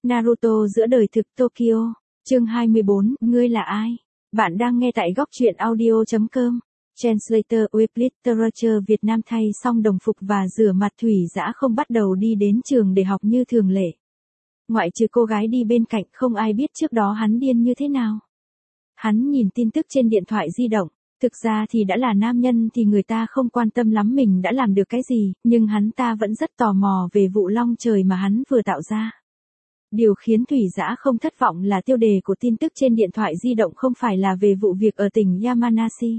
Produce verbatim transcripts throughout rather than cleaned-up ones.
Naruto giữa đời thực Tokyo, chương hai mươi bốn, ngươi là ai? Bạn đang nghe tại góc truyện audio chấm com. Translator with Literature Việt Nam thay xong đồng phục và rửa mặt Thủy Dã không bắt đầu đi đến trường để học như thường lệ. Ngoại trừ cô gái đi bên cạnh không ai biết trước đó hắn điên như thế nào. Hắn nhìn tin tức trên điện thoại di động. Thực ra thì đã là nam nhân thì người ta không quan tâm lắm mình đã làm được cái gì, nhưng hắn ta vẫn rất tò mò về vụ long trời mà hắn vừa tạo ra. Điều khiến Thủy Dã không thất vọng là tiêu đề của tin tức trên điện thoại di động không phải là về vụ việc ở tỉnh Yamanashi.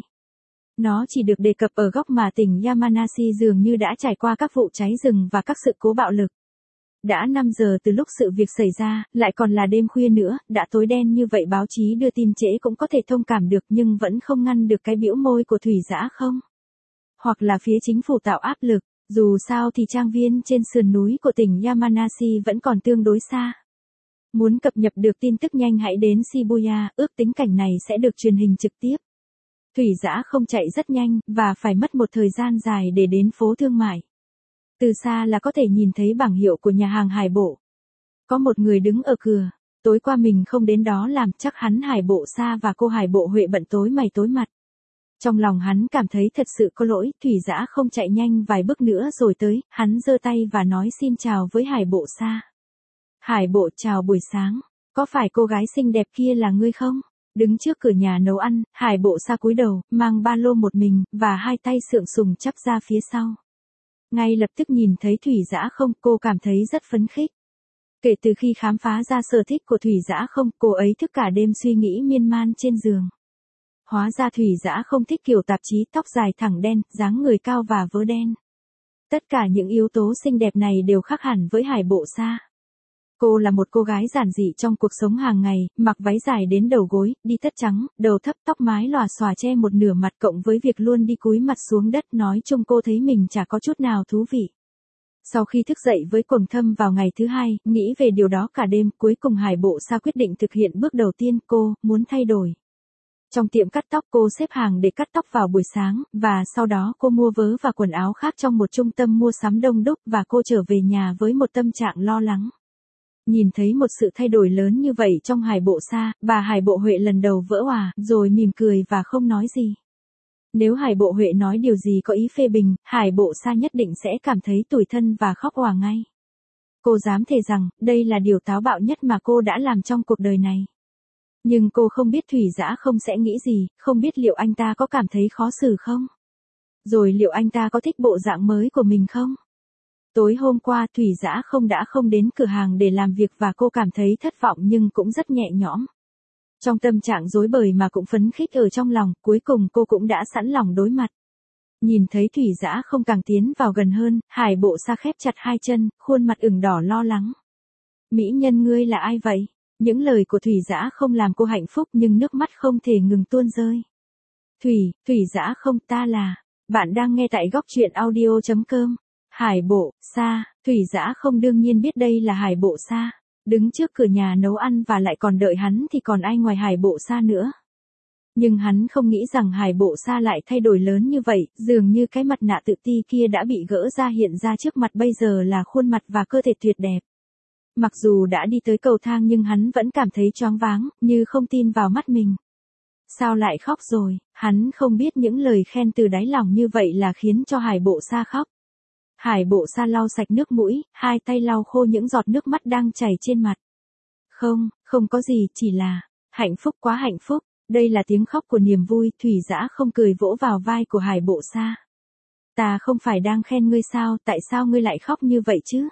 Nó chỉ được đề cập ở góc mà tỉnh Yamanashi dường như đã trải qua các vụ cháy rừng và các sự cố bạo lực. Đã năm giờ từ lúc sự việc xảy ra, lại còn là đêm khuya nữa, đã tối đen như vậy báo chí đưa tin trễ cũng có thể thông cảm được nhưng vẫn không ngăn được cái bĩu môi của Thủy Dã không? Hoặc là phía chính phủ tạo áp lực, dù sao thì trang viên trên sườn núi của tỉnh Yamanashi vẫn còn tương đối xa. Muốn cập nhật được tin tức nhanh hãy đến Shibuya, ước tính cảnh này sẽ được truyền hình trực tiếp. Thủy Dã không chạy rất nhanh, và phải mất một thời gian dài để đến phố thương mại. Từ xa là có thể nhìn thấy bảng hiệu của nhà hàng Hải Bộ. Có một người đứng ở cửa, tối qua mình không đến đó làm chắc hắn Hải Bộ Sa và cô Hải Bộ Huệ bận tối mày tối mặt. Trong lòng hắn cảm thấy thật sự có lỗi, Thủy Dã không chạy nhanh vài bước nữa rồi tới, hắn giơ tay và nói xin chào với Hải Bộ Sa. Hải Bộ chào buổi sáng, có phải cô gái xinh đẹp kia là ngươi không? Đứng trước cửa nhà nấu ăn, Hải Bộ Sa cúi đầu, mang ba lô một mình, và hai tay sượng sùng chắp ra phía sau. Ngay lập tức nhìn thấy Thủy Dã không, cô cảm thấy rất phấn khích. Kể từ khi khám phá ra sở thích của Thủy Dã không, cô ấy thức cả đêm suy nghĩ miên man trên giường. Hóa ra Thủy Dã không thích kiểu tạp chí tóc dài thẳng đen, dáng người cao và vớ đen. Tất cả những yếu tố xinh đẹp này đều khác hẳn với Hải Bộ Sa. Cô là một cô gái giản dị trong cuộc sống hàng ngày, mặc váy dài đến đầu gối, đi tất trắng, đầu thấp tóc mái lòa xòa che một nửa mặt cộng với việc luôn đi cúi mặt xuống đất nói chung cô thấy mình chả có chút nào thú vị. Sau khi thức dậy với quầng thâm vào ngày thứ hai, nghĩ về điều đó cả đêm, cuối cùng Hải Bộ Sa quyết định thực hiện bước đầu tiên, cô muốn thay đổi. Trong tiệm cắt tóc cô xếp hàng để cắt tóc vào buổi sáng, và sau đó cô mua vớ và quần áo khác trong một trung tâm mua sắm đông đúc và cô trở về nhà với một tâm trạng lo lắng. Nhìn thấy một sự thay đổi lớn như vậy trong Hải Bộ Sa, bà Hải Bộ Huệ lần đầu vỡ òa, rồi mỉm cười và không nói gì. Nếu Hải Bộ Huệ nói điều gì có ý phê bình, Hải Bộ Sa nhất định sẽ cảm thấy tủi thân và khóc òa ngay. Cô dám thề rằng, đây là điều táo bạo nhất mà cô đã làm trong cuộc đời này. Nhưng cô không biết Thủy Dã không sẽ nghĩ gì, không biết liệu anh ta có cảm thấy khó xử không? Rồi liệu anh ta có thích bộ dạng mới của mình không? Tối hôm qua Thủy Dã không đã không đến cửa hàng để làm việc và cô cảm thấy thất vọng nhưng cũng rất nhẹ nhõm. Trong tâm trạng rối bời mà cũng phấn khích ở trong lòng, cuối cùng cô cũng đã sẵn lòng đối mặt. Nhìn thấy Thủy Dã không càng tiến vào gần hơn, Hải Bộ Sa khép chặt hai chân, khuôn mặt ửng đỏ lo lắng. Mỹ nhân ngươi là ai vậy? Những lời của Thủy Dã không làm cô hạnh phúc nhưng nước mắt không thể ngừng tuôn rơi. Thủy, Thủy Dã không, ta là. Bạn đang nghe tại góc truyện audio chấm com. Hải Bộ Sa, Thủy Dã không đương nhiên biết đây là Hải Bộ Sa. Đứng trước cửa nhà nấu ăn và lại còn đợi hắn thì còn ai ngoài Hải Bộ Sa nữa. Nhưng hắn không nghĩ rằng Hải Bộ Sa lại thay đổi lớn như vậy, dường như cái mặt nạ tự ti kia đã bị gỡ ra hiện ra trước mặt bây giờ là khuôn mặt và cơ thể tuyệt đẹp. Mặc dù đã đi tới cầu thang nhưng hắn vẫn cảm thấy choáng váng, như không tin vào mắt mình. Sao lại khóc rồi, hắn không biết những lời khen từ đáy lòng như vậy là khiến cho Hải Bộ Sa khóc. Hải Bộ Sa lau sạch nước mũi, hai tay lau khô những giọt nước mắt đang chảy trên mặt. Không, không có gì, chỉ là, hạnh phúc quá hạnh phúc, đây là tiếng khóc của niềm vui, Thủy Dã không cười vỗ vào vai của Hải Bộ Sa. Ta không phải đang khen ngươi sao, tại sao ngươi lại khóc như vậy chứ?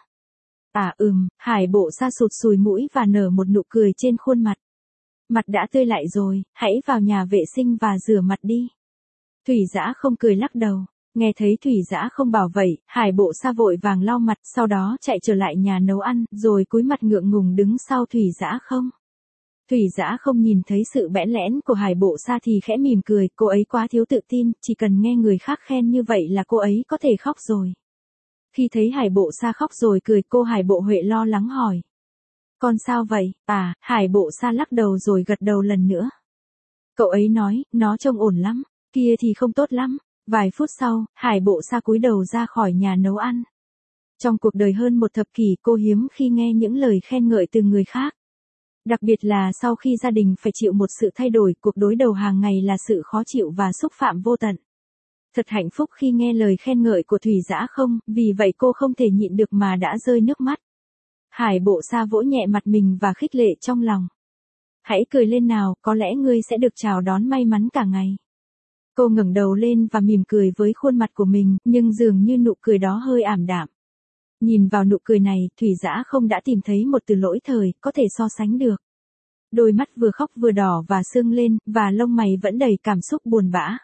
À ừm, Hải Bộ Sa sụt sùi mũi và nở một nụ cười trên khuôn mặt. Mặt đã tươi lại rồi, hãy vào nhà vệ sinh và rửa mặt đi. Thủy Dã không cười lắc đầu. Nghe thấy Thủy Dã không bảo vậy, Hải Bộ Sa vội vàng lau mặt, sau đó chạy trở lại nhà nấu ăn, rồi cúi mặt ngượng ngùng đứng sau Thủy Dã không. Thủy Dã không nhìn thấy sự bẽn lẽn của Hải Bộ Sa thì khẽ mỉm cười, cô ấy quá thiếu tự tin, chỉ cần nghe người khác khen như vậy là cô ấy có thể khóc rồi. Khi thấy Hải Bộ Sa khóc rồi cười, cô Hải Bộ Huệ lo lắng hỏi. Con sao vậy? À, Hải Bộ Sa lắc đầu rồi gật đầu lần nữa. Cậu ấy nói, nó trông ổn lắm, kia thì không tốt lắm. Vài phút sau, Hải Bộ Sa cúi đầu ra khỏi nhà nấu ăn. Trong cuộc đời hơn một thập kỷ cô hiếm khi nghe những lời khen ngợi từ người khác. Đặc biệt là sau khi gia đình phải chịu một sự thay đổi, cuộc đối đầu hàng ngày là sự khó chịu và xúc phạm vô tận. Thật hạnh phúc khi nghe lời khen ngợi của Thủy Dã không, vì vậy cô không thể nhịn được mà đã rơi nước mắt. Hải Bộ Sa vỗ nhẹ mặt mình và khích lệ trong lòng. Hãy cười lên nào, có lẽ ngươi sẽ được chào đón may mắn cả ngày. Cô ngẩng đầu lên và mỉm cười với khuôn mặt của mình, nhưng dường như nụ cười đó hơi ảm đạm. Nhìn vào nụ cười này, Thủy Dã không đã tìm thấy một từ lỗi thời, có thể so sánh được. Đôi mắt vừa khóc vừa đỏ và sưng lên, và lông mày vẫn đầy cảm xúc buồn bã.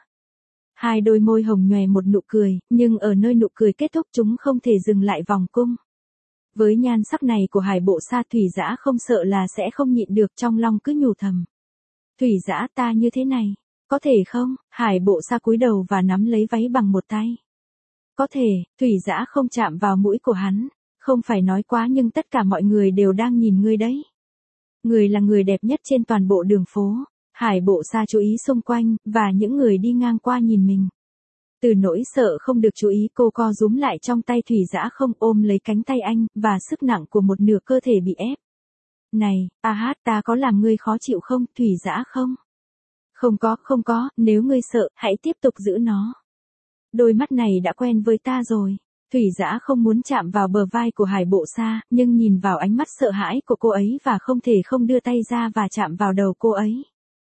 Hai đôi môi hồng nhòe một nụ cười, nhưng ở nơi nụ cười kết thúc chúng không thể dừng lại vòng cung. Với nhan sắc này của Hải Bộ Sa, Thủy Dã không sợ là sẽ không nhịn được, trong lòng cứ nhủ thầm. Thủy Dã, ta như thế này, có thể không? Hải Bộ Sa cúi đầu và nắm lấy váy bằng một tay. Có thể. Thủy Dã không chạm vào mũi của hắn. Không phải nói quá nhưng tất cả mọi người đều đang nhìn ngươi đấy. Người là người đẹp nhất trên toàn bộ đường phố. Hải Bộ Sa chú ý xung quanh, và những người đi ngang qua nhìn mình. Từ nỗi sợ không được chú ý, cô co rúm lại trong tay Thủy Dã không, ôm lấy cánh tay anh, và sức nặng của một nửa cơ thể bị ép. Này, a hát, ta có làm ngươi khó chịu không, Thủy Dã không? Không có, không có, nếu ngươi sợ, hãy tiếp tục giữ nó. Đôi mắt này đã quen với ta rồi. Thủy Dã không muốn chạm vào bờ vai của Hải Bộ Sa, nhưng nhìn vào ánh mắt sợ hãi của cô ấy và không thể không đưa tay ra và chạm vào đầu cô ấy.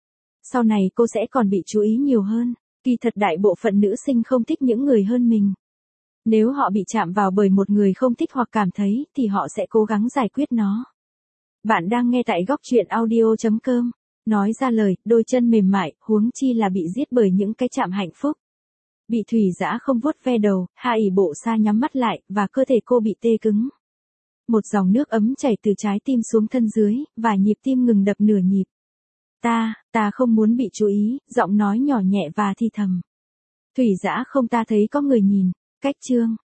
Sau này cô sẽ còn bị chú ý nhiều hơn. Kỳ thật đại bộ phận nữ sinh không thích những người hơn mình. Nếu họ bị chạm vào bởi một người không thích hoặc cảm thấy, thì họ sẽ cố gắng giải quyết nó. Bạn đang nghe tại góc truyện audio chấm com. Nói ra lời, đôi chân mềm mại, huống chi là bị giết bởi những cái chạm hạnh phúc. Bị Thủy Dã không vuốt ve đầu, Hải Bộ Sa nhắm mắt lại, và cơ thể cô bị tê cứng. Một dòng nước ấm chảy từ trái tim xuống thân dưới, và nhịp tim ngừng đập nửa nhịp. Ta, ta không muốn bị chú ý, giọng nói nhỏ nhẹ và thì thầm. Thủy Dã không, ta thấy có người nhìn. Cách chương.